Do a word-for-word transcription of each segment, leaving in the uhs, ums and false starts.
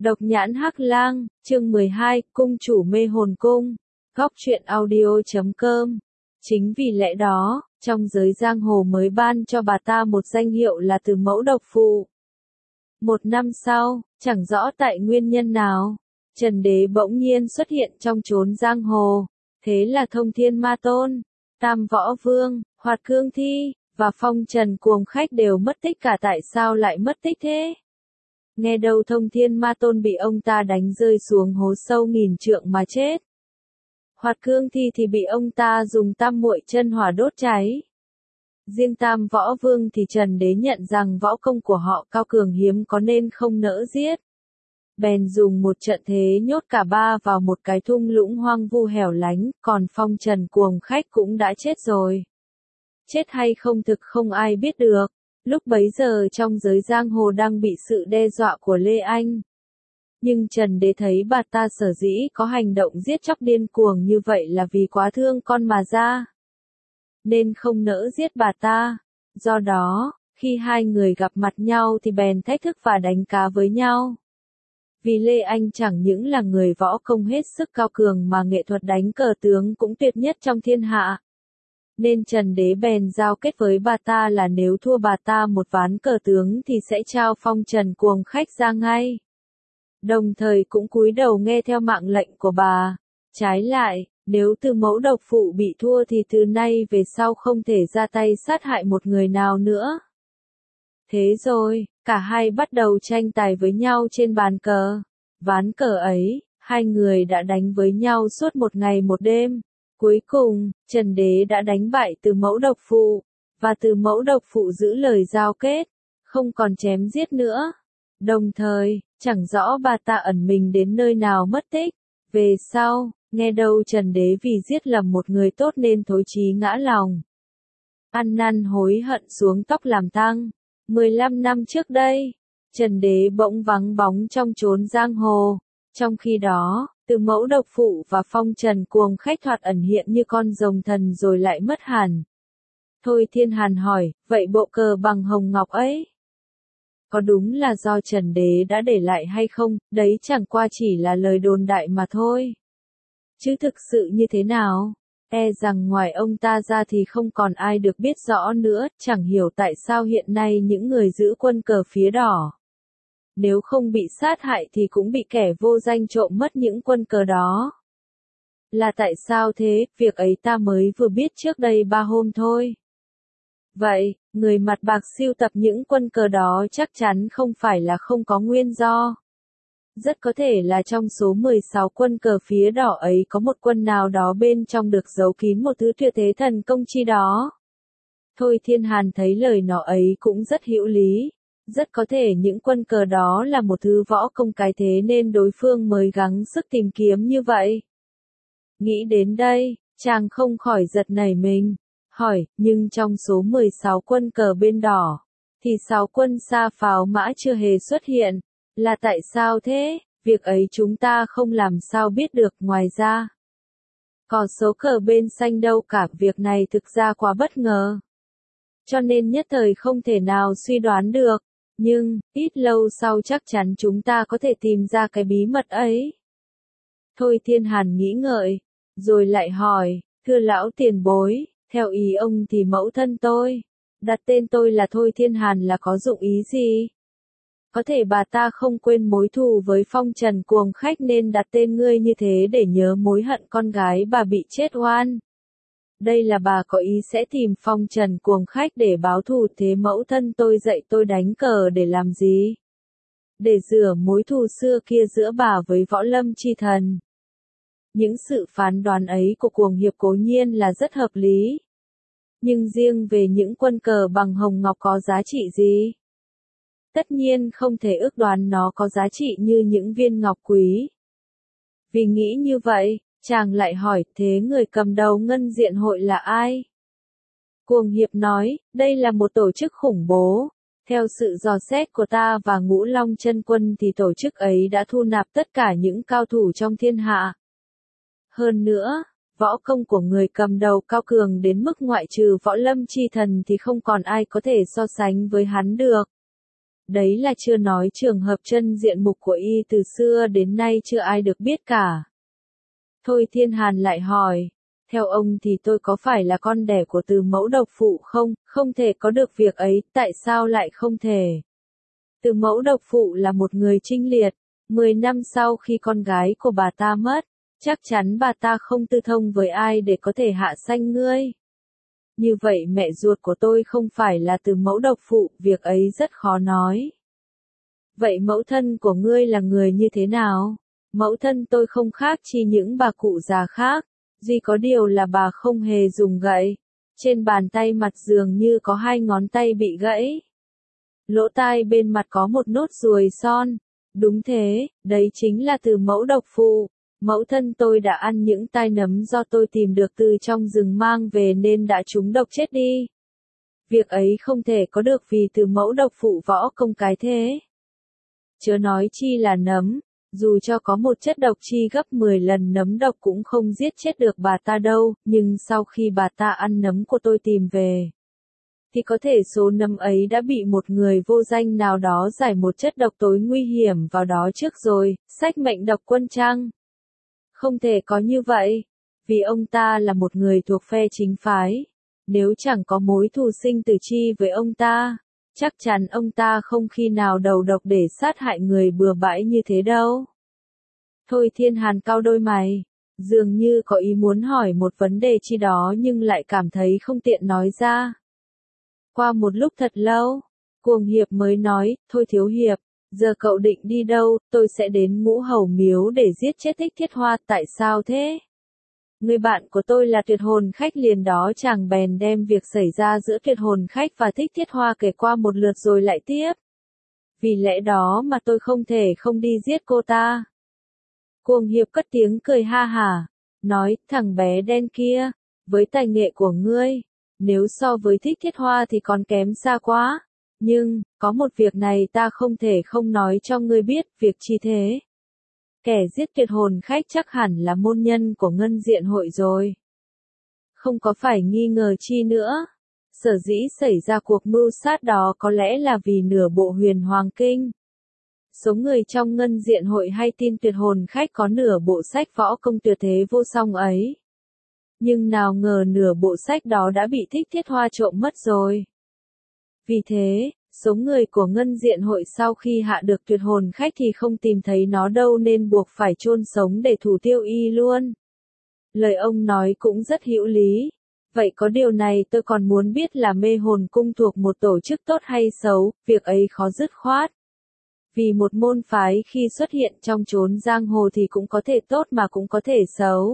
Độc nhãn hắc lang, chương mười hai, cung chủ mê hồn cung. Góc truyện audio chấm com. Chính vì lẽ đó, trong giới giang hồ mới ban cho bà ta một danh hiệu là từ mẫu độc phụ. Một năm sau, chẳng rõ tại nguyên nhân nào, Trần Đế bỗng nhiên xuất hiện trong chốn giang hồ. Thế là Thông Thiên Ma Tôn, Tam Võ Vương, Hoạt Cương Thi, và Phong Trần Cuồng Khách đều mất tích cả. Tại sao lại mất tích thế? Nghe đâu Thông Thiên Ma Tôn bị ông ta đánh rơi xuống hố sâu nghìn trượng mà chết. Hoạt Cương Thi thì bị ông ta dùng tam muội chân hỏa đốt cháy. Riêng Tam Võ Vương thì Trần Đế nhận rằng võ công của họ cao cường hiếm có nên không nỡ giết. Bèn dùng một trận thế nhốt cả ba vào một cái thung lũng hoang vu hẻo lánh, còn Phong Trần Cuồng Khách cũng đã chết rồi. Chết hay không thực không ai biết được. Lúc bấy giờ trong giới giang hồ đang bị sự đe dọa của Lê Anh. Nhưng Trần Đế thấy bà ta sở dĩ có hành động giết chóc điên cuồng như vậy là vì quá thương con mà ra. Nên không nỡ giết bà ta. Do đó, khi hai người gặp mặt nhau thì bèn thách thức và đánh cá với nhau. Vì Lê Anh chẳng những là người võ công hết sức cao cường mà nghệ thuật đánh cờ tướng cũng tuyệt nhất trong thiên hạ. Nên Trần Đế bèn giao kết với bà ta là nếu thua bà ta một ván cờ tướng thì sẽ trao Phong Trần Cuồng Khách ra ngay. Đồng thời cũng cúi đầu nghe theo mạng lệnh của bà. Trái lại, nếu từ mẫu độc phụ bị thua thì từ nay về sau không thể ra tay sát hại một người nào nữa. Thế rồi, cả hai bắt đầu tranh tài với nhau trên bàn cờ. Ván cờ ấy, hai người đã đánh với nhau suốt một ngày một đêm. Cuối cùng, Trần Đế đã đánh bại từ mẫu độc phụ, và từ mẫu độc phụ giữ lời giao kết, không còn chém giết nữa. Đồng thời, chẳng rõ bà ta ẩn mình đến nơi nào mất tích. Về sau, nghe đâu Trần Đế vì giết lầm một người tốt nên thối chí ngã lòng. Ăn năn hối hận xuống tóc làm tang. mười lăm năm trước đây, Trần Đế bỗng vắng bóng trong chốn giang hồ. Trong khi đó, từ mẫu độc phụ và Phong Trần Cuồng Khách thoạt ẩn hiện như con rồng thần rồi lại mất hẳn. Thôi Thiên Hàn hỏi, vậy bộ cờ bằng hồng ngọc ấy, có đúng là do Trần Đế đã để lại hay không? Đấy chẳng qua chỉ là lời đồn đại mà thôi. Chứ thực sự như thế nào? E rằng ngoài ông ta ra thì không còn ai được biết rõ nữa, chẳng hiểu tại sao hiện nay những người giữ quân cờ phía đỏ. Nếu không bị sát hại thì cũng bị kẻ vô danh trộm mất những quân cờ đó. Là tại sao thế? Việc ấy ta mới vừa biết trước đây ba hôm thôi. Vậy, người mặt bạc sưu tập những quân cờ đó chắc chắn không phải là không có nguyên do. Rất có thể là trong số mười sáu quân cờ phía đỏ ấy có một quân nào đó bên trong được giấu kín một thứ tuyệt thế thần công chi đó. Thôi Thiên Hàn thấy lời nó ấy cũng rất hữu lý. Rất có thể những quân cờ đó là một thứ võ công cái thế nên đối phương mới gắng sức tìm kiếm như vậy. Nghĩ đến đây, chàng không khỏi giật nảy mình. Hỏi, nhưng trong số mười sáu quân cờ bên đỏ, thì sáu quân sa pháo mã chưa hề xuất hiện. Là tại sao thế? Việc ấy chúng ta không làm sao biết được. Ngoài ra, có số cờ bên xanh đâu cả. Việc này thực ra quá bất ngờ, cho nên nhất thời không thể nào suy đoán được. Nhưng, ít lâu sau chắc chắn chúng ta có thể tìm ra cái bí mật ấy. Thôi Thiên Hàn nghĩ ngợi, rồi lại hỏi, thưa lão tiền bối, theo ý ông thì mẫu thân tôi, đặt tên tôi là Thôi Thiên Hàn là có dụng ý gì? Có thể bà ta không quên mối thù với Phong Trần Cuồng Khách nên đặt tên ngươi như thế để nhớ mối hận con gái bà bị chết oan. Đây là bà có ý sẽ tìm Phong Trần Cuồng Khách để báo thù. Thế mẫu thân tôi dạy tôi đánh cờ để làm gì? Để rửa mối thù xưa kia giữa bà với Võ Lâm Chi Thần. Những sự phán đoán ấy của Cuồng Hiệp cố nhiên là rất hợp lý. Nhưng riêng về những quân cờ bằng hồng ngọc có giá trị gì? Tất nhiên không thể ước đoán nó có giá trị như những viên ngọc quý. Vì nghĩ như vậy, chàng lại hỏi, thế người cầm đầu ngân diện hội là ai? Cuồng Hiệp nói, đây là một tổ chức khủng bố. Theo sự dò xét của ta và Ngũ Long Chân Quân thì tổ chức ấy đã thu nạp tất cả những cao thủ trong thiên hạ. Hơn nữa, võ công của người cầm đầu cao cường đến mức ngoại trừ Võ Lâm Chi Thần thì không còn ai có thể so sánh với hắn được. đấy là chưa nói trường hợp chân diện mục của y từ xưa đến nay chưa ai được biết cả. Thôi Thiên Hàn lại hỏi, theo ông thì tôi có phải là con đẻ của Từ Mẫu độc phụ không? Không thể có được việc ấy, tại sao lại không thể? Từ Mẫu độc phụ là một người trinh liệt, mười năm sau khi con gái của bà ta mất, chắc chắn bà ta không tư thông với ai để có thể hạ sanh ngươi. Như vậy mẹ ruột của tôi không phải là Từ Mẫu độc phụ, việc ấy rất khó nói. Vậy mẫu thân của ngươi là người như thế nào? Mẫu thân tôi không khác chi những bà cụ già khác, duy có điều là bà không hề dùng gậy. Trên bàn tay mặt dường như có hai ngón tay bị gãy. Lỗ tai bên mặt có một nốt ruồi son. Đúng thế, đấy chính là Từ Mẫu độc phụ. Mẫu thân tôi đã ăn những tai nấm do tôi tìm được từ trong rừng mang về nên đã trúng độc chết đi. Việc ấy không thể có được vì Từ Mẫu độc phụ võ công cái thế. Chớ nói chi là nấm, dù cho có một chất độc chi gấp mười lần nấm độc cũng không giết chết được bà ta đâu, nhưng sau khi bà ta ăn nấm của tôi tìm về, thì có thể số nấm ấy đã bị một người vô danh nào đó giải một chất độc tối nguy hiểm vào đó trước rồi, sách mệnh độc quân chăng? Không thể có như vậy, vì ông ta là một người thuộc phe chính phái, nếu chẳng có mối thù sinh tử chi với ông ta, chắc chắn ông ta không khi nào đầu độc để sát hại người bừa bãi như thế đâu. Thôi Thiên Hàn cau đôi mày, dường như có ý muốn hỏi một vấn đề chi đó nhưng lại cảm thấy không tiện nói ra. Qua một lúc thật lâu, Cuồng Hiệp mới nói, thôi Thiếu Hiệp, giờ cậu định đi đâu? Tôi sẽ đến Ngũ Hầu Miếu để giết chết Thích Thiết Hoa. Tại sao thế? Người bạn của tôi là Tuyệt Hồn Khách, liền đó chàng bèn đem việc xảy ra giữa Tuyệt Hồn Khách và Thích Thiết Hoa kể qua một lượt rồi lại tiếp. Vì lẽ đó mà tôi không thể không đi giết cô ta. Cuồng Hiệp cất tiếng cười ha hả, nói, thằng bé đen kia, với tài nghệ của ngươi, nếu so với Thích Thiết Hoa thì còn kém xa quá. Nhưng, có một việc này ta không thể không nói cho ngươi biết, việc chi thế? Kẻ giết Tuyệt Hồn Khách chắc hẳn là môn nhân của Ngân Diện Hội rồi. Không có phải nghi ngờ chi nữa. Sở dĩ xảy ra cuộc mưu sát đó có lẽ là vì nửa bộ Huyền Hoàng Kinh. Số người trong Ngân Diện Hội hay tin Tuyệt Hồn Khách có nửa bộ sách võ công tuyệt thế vô song ấy. Nhưng nào ngờ nửa bộ sách đó đã bị Thích Thiết Hoa trộm mất rồi. Vì thế, số người của Ngân Diện Hội sau khi hạ được Tuyệt Hồn Khách thì không tìm thấy nó đâu nên buộc phải chôn sống để thủ tiêu y luôn. Lời ông nói cũng rất hữu lý. Vậy có điều này tôi còn muốn biết là Mê Hồn Cung thuộc một tổ chức tốt hay xấu, việc ấy khó dứt khoát. Vì một môn phái khi xuất hiện trong chốn giang hồ thì cũng có thể tốt mà cũng có thể xấu.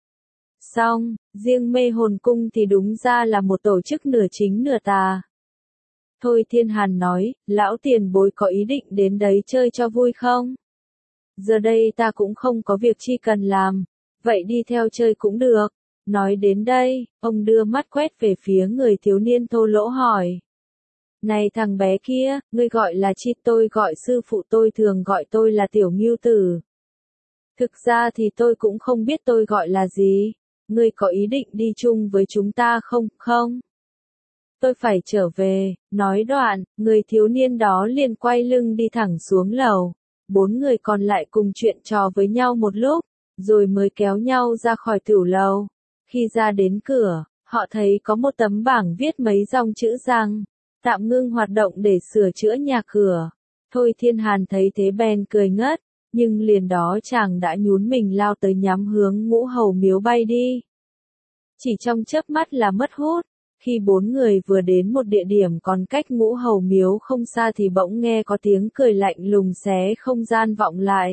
Song, riêng Mê Hồn Cung thì đúng ra là một tổ chức nửa chính nửa tà. Thôi Thiên Hàn nói, lão tiền bối có ý định đến đấy chơi cho vui không? Giờ đây ta cũng không có việc chi cần làm, vậy đi theo chơi cũng được. Nói đến đây, ông đưa mắt quét về phía người thiếu niên thô lỗ hỏi. Này thằng bé kia, ngươi gọi là chi? Tôi gọi sư phụ tôi thường gọi tôi là Tiểu Ngưu Tử. Thực ra thì tôi cũng không biết tôi gọi là gì. Ngươi có ý định đi chung với chúng ta không? Không. Tôi phải trở về, nói đoạn, người thiếu niên đó liền quay lưng đi thẳng xuống lầu. Bốn người còn lại cùng chuyện trò với nhau một lúc, rồi mới kéo nhau ra khỏi tửu lầu. Khi ra đến cửa, họ thấy có một tấm bảng viết mấy dòng chữ rằng, tạm ngưng hoạt động để sửa chữa nhà cửa. Thôi Thiên Hàn thấy thế bèn cười ngất, nhưng liền đó chàng đã nhún mình lao tới nhắm hướng Ngũ Hầu Miếu bay đi. Chỉ trong chớp mắt là mất hút. Khi bốn người vừa đến một địa điểm còn cách Ngũ Hầu Miếu không xa thì bỗng nghe có tiếng cười lạnh lùng xé không gian vọng lại.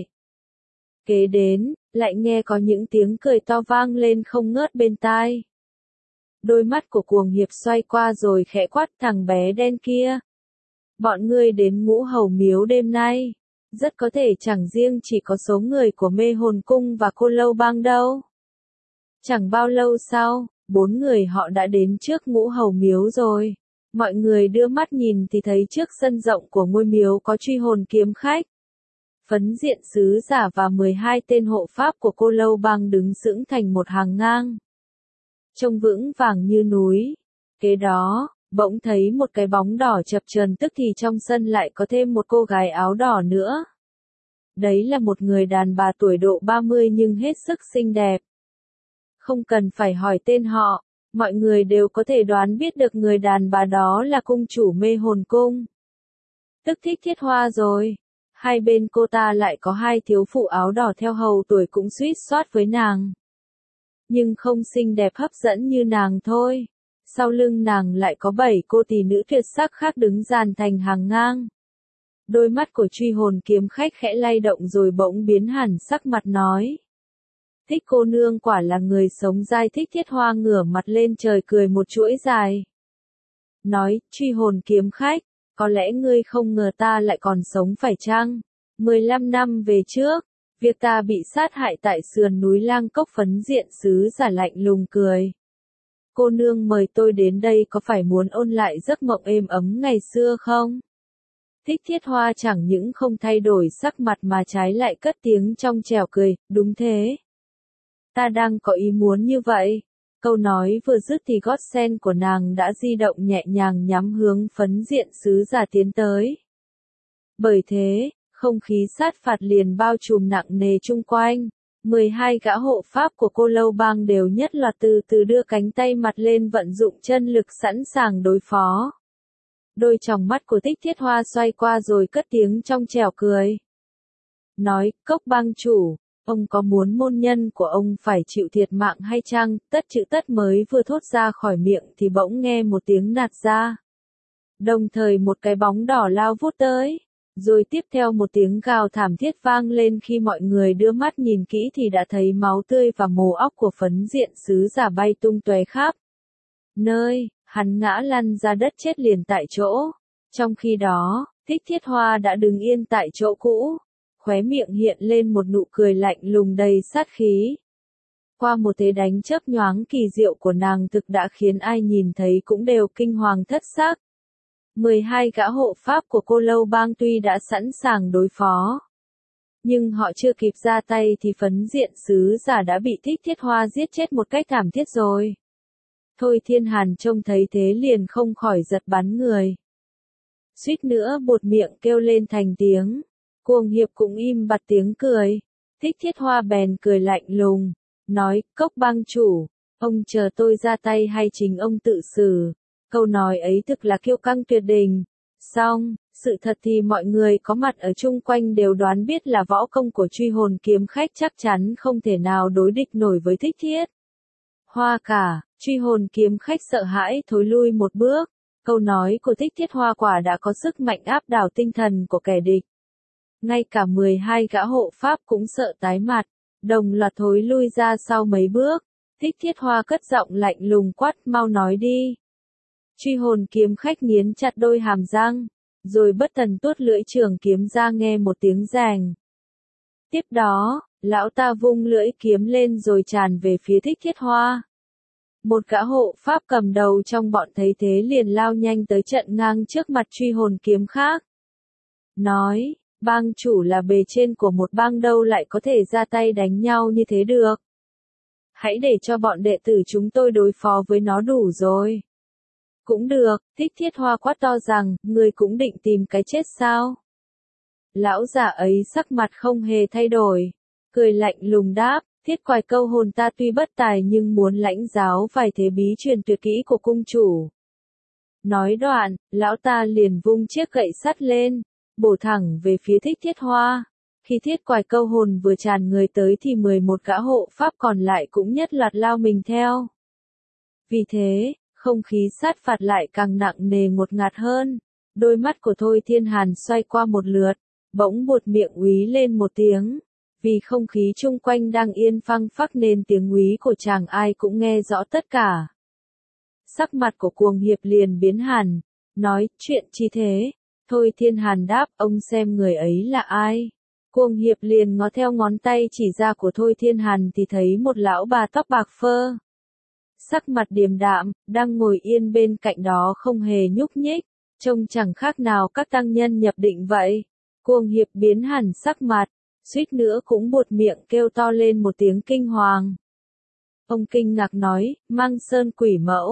Kế đến, lại nghe có những tiếng cười to vang lên không ngớt bên tai. Đôi mắt của Cuồng Hiệp xoay qua rồi khẽ quát, thằng bé đen kia. Bọn ngươi đến Ngũ Hầu Miếu đêm nay, rất có thể chẳng riêng chỉ có số người của Mê Hồn Cung và Cô Lâu Bang đâu. Chẳng bao lâu sau, bốn người họ đã đến trước Ngũ Hầu Miếu rồi. Mọi người đưa mắt nhìn thì thấy trước sân rộng của ngôi miếu có Truy Hồn Kiếm Khách, Phấn Diện Sứ Giả và mười hai tên hộ pháp của Cô Lâu Bang đứng sững thành một hàng ngang, trông vững vàng như núi. Kế đó, bỗng thấy một cái bóng đỏ chập chờn, tức thì trong sân lại có thêm một cô gái áo đỏ nữa. Đấy là một người đàn bà tuổi độ ba mươi nhưng hết sức xinh đẹp. Không cần phải hỏi tên họ, mọi người đều có thể đoán biết được người đàn bà đó là cung chủ mê hồn cung. Tức Thích Thiết Hoa rồi. Hai bên cô ta lại có hai thiếu phụ áo đỏ theo hầu tuổi cũng suýt soát với nàng. Nhưng không xinh đẹp hấp dẫn như nàng thôi. Sau lưng nàng lại có bảy cô tỷ nữ tuyệt sắc khác đứng dàn thành hàng ngang. Đôi mắt của truy hồn kiếm khách khẽ lay động rồi bỗng biến hẳn sắc mặt nói. Thích cô nương quả là người sống dai. Thích Thiết Hoa ngửa mặt lên trời cười một chuỗi dài. Nói, truy hồn kiếm khách, có lẽ ngươi không ngờ ta lại còn sống phải chăng? mười lăm năm về trước, việc ta bị sát hại tại sườn núi Lang Cốc, Phấn Diện sứ giả lạnh lùng cười. Cô nương mời tôi đến đây có phải muốn ôn lại giấc mộng êm ấm ngày xưa không? Thích Thiết Hoa chẳng những không thay đổi sắc mặt mà trái lại cất tiếng trong trẻo cười, đúng thế. Ta đang có ý muốn như vậy. Câu nói vừa dứt thì gót sen của nàng đã di động nhẹ nhàng nhắm hướng Phấn Diện sứ giả tiến tới. Bởi thế, không khí sát phạt liền bao trùm nặng nề chung quanh. mười hai gã hộ pháp của Cô Lâu Bang đều nhất loạt từ từ đưa cánh tay mặt lên vận dụng chân lực sẵn sàng đối phó. Đôi tròng mắt của Thích Thiết Hoa xoay qua rồi cất tiếng trong trẻo cười. Nói, Cốc Bang chủ, ông có muốn môn nhân của ông phải chịu thiệt mạng hay chăng? Tất chữ tất mới vừa thốt ra khỏi miệng thì bỗng nghe một tiếng nạt ra. Đồng thời một cái bóng đỏ lao vút tới. Rồi tiếp theo một tiếng gào thảm thiết vang lên. Khi mọi người đưa mắt nhìn kỹ thì đã thấy máu tươi và mồ óc của Phấn Diện sứ giả bay tung tóe khắp nơi, hắn ngã lăn ra đất chết liền tại chỗ. Trong khi đó, Thích Thiết Hoa đã đứng yên tại chỗ cũ, khóe miệng hiện lên một nụ cười lạnh lùng đầy sát khí. Qua một thế đánh chớp nhoáng kỳ diệu của nàng thực đã khiến ai nhìn thấy cũng đều kinh hoàng thất xác. mười hai gã hộ pháp của Cô Lâu Bang tuy đã sẵn sàng đối phó, nhưng họ chưa kịp ra tay thì Phấn Diện sứ giả đã bị Thích Thiết Hoa giết chết một cách thảm thiết rồi. Thôi Thiên Hàn trông thấy thế liền không khỏi giật bắn người. Suýt nữa buột miệng kêu lên thành tiếng. Cuồng Hiệp cũng im bặt tiếng cười. Thích Thiết Hoa bèn cười lạnh lùng, nói, Cốc Bang chủ, ông chờ tôi ra tay hay chính ông tự xử? Câu nói ấy thực là kiêu căng tuyệt đỉnh. Song, sự thật thì mọi người có mặt ở chung quanh đều đoán biết là võ công của truy hồn kiếm khách chắc chắn không thể nào đối địch nổi với Thích Thiết Hoa cả. Truy hồn kiếm khách sợ hãi thối lui một bước. Câu nói của Thích Thiết Hoa quả đã có sức mạnh áp đảo tinh thần của kẻ địch. Ngay cả mười hai gã hộ pháp cũng sợ tái mặt, đồng loạt thối lui ra sau mấy bước. Thích Thiết Hoa cất giọng lạnh lùng quát, mau nói đi. Truy hồn kiếm khách nghiến chặt đôi hàm răng, rồi bất thần tuốt lưỡi trường kiếm ra nghe một tiếng rèng. Tiếp đó, lão ta vung lưỡi kiếm lên rồi tràn về phía Thích Thiết Hoa. Một gã hộ pháp cầm đầu trong bọn thấy thế liền lao nhanh tới trận ngang trước mặt truy hồn kiếm khác. Nói, bang chủ là bề trên của một bang đâu lại có thể ra tay đánh nhau như thế được. Hãy để cho bọn đệ tử chúng tôi đối phó với nó đủ rồi. Cũng được, Thích Thiết Hoa quát to rằng, người cũng định tìm cái chết sao? Lão già ấy sắc mặt không hề thay đổi, cười lạnh lùng đáp, Thiết Quài Câu hồn ta tuy bất tài nhưng muốn lãnh giáo vài thế bí truyền tuyệt kỹ của cung chủ. Nói đoạn, lão ta liền vung chiếc gậy sắt lên, bổ thẳng về phía Thích Thiết Hoa. Khi Thiết Quài Câu hồn vừa tràn người tới thì mười một gã hộ pháp còn lại cũng nhất loạt lao mình theo. Vì thế, không khí sát phạt lại càng nặng nề ngột ngạt hơn. Đôi mắt của Thôi Thiên Hàn xoay qua một lượt, bỗng buột miệng úy lên một tiếng. Vì không khí chung quanh đang yên phăng phắc nên tiếng úy của chàng ai cũng nghe rõ tất cả. Sắc mặt của Cuồng Hiệp liền biến hẳn, nói, chuyện chi thế? Thôi Thiên Hàn đáp, ông xem người ấy là ai? Cuồng Hiệp liền ngó theo ngón tay chỉ ra của Thôi Thiên Hàn thì thấy một lão bà tóc bạc phơ. Sắc mặt điềm đạm, đang ngồi yên bên cạnh đó không hề nhúc nhích, trông chẳng khác nào các tăng nhân nhập định vậy. Cuồng Hiệp biến hẳn sắc mặt, suýt nữa cũng buột miệng kêu to lên một tiếng kinh hoàng. Ông kinh ngạc nói, Mang Sơn quỷ mẫu,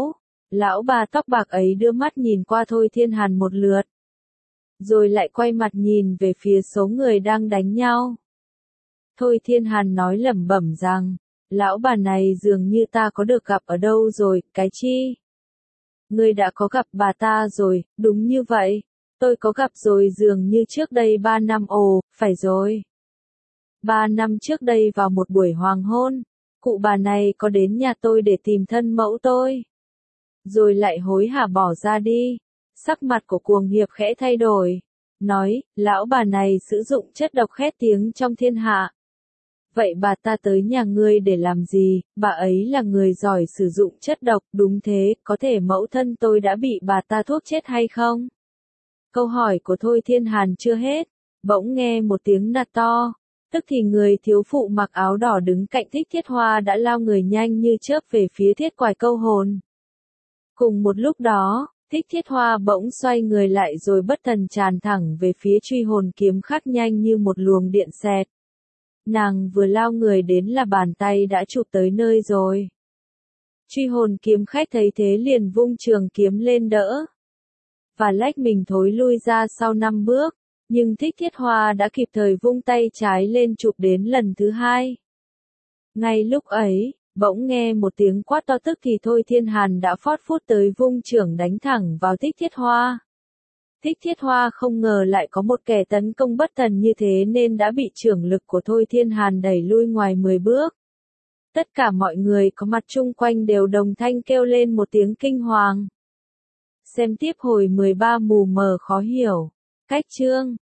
Lão bà tóc bạc ấy đưa mắt nhìn qua Thôi Thiên Hàn một lượt. Rồi lại quay mặt nhìn về phía số người đang đánh nhau. Thôi Thiên Hàn nói lẩm bẩm rằng, lão bà này dường như ta có được gặp ở đâu rồi, cái chi? Ngươi đã có gặp bà ta rồi, đúng như vậy. Tôi có gặp rồi dường như trước đây ba năm ồ, phải rồi. Ba năm trước đây vào một buổi hoàng hôn, cụ bà này có đến nhà tôi để tìm thân mẫu tôi. Rồi lại hối hả bỏ ra đi. Sắc mặt của cuồng hiệp khẽ thay đổi. Nói, lão bà này sử dụng chất độc khét tiếng trong thiên hạ. Vậy bà ta tới nhà ngươi để làm gì? Bà ấy là người giỏi sử dụng chất độc, đúng thế, có thể mẫu thân tôi đã bị bà ta thuốc chết hay không? Câu hỏi của Thôi Thiên Hàn chưa hết, bỗng nghe một tiếng nạt to. Tức thì người thiếu phụ mặc áo đỏ đứng cạnh Thích Thiết Hoa đã lao người nhanh như chớp về phía Thiết Quài Câu Hồn. Cùng một lúc đó, Thích Thiết Hoa bỗng xoay người lại rồi bất thần tràn thẳng về phía truy hồn kiếm khắc nhanh như một luồng điện xẹt. Nàng vừa lao người đến là bàn tay đã chụp tới nơi rồi. Truy hồn kiếm khách thấy thế liền vung trường kiếm lên đỡ. Và lách mình thối lui ra sau năm bước. Nhưng Thích Thiết Hoa đã kịp thời vung tay trái lên chụp đến lần thứ hai. Ngay lúc ấy, bỗng nghe một tiếng quát to tức thì Thôi Thiên Hàn đã phót phút tới vung chưởng đánh thẳng vào Thích Thiết Hoa. Thích Thiết Hoa không ngờ lại có một kẻ tấn công bất thần như thế nên đã bị chưởng lực của Thôi Thiên Hàn đẩy lui ngoài mười bước. Tất cả mọi người có mặt chung quanh đều đồng thanh kêu lên một tiếng kinh hoàng. Xem tiếp hồi mười ba mù mờ khó hiểu. Cách chương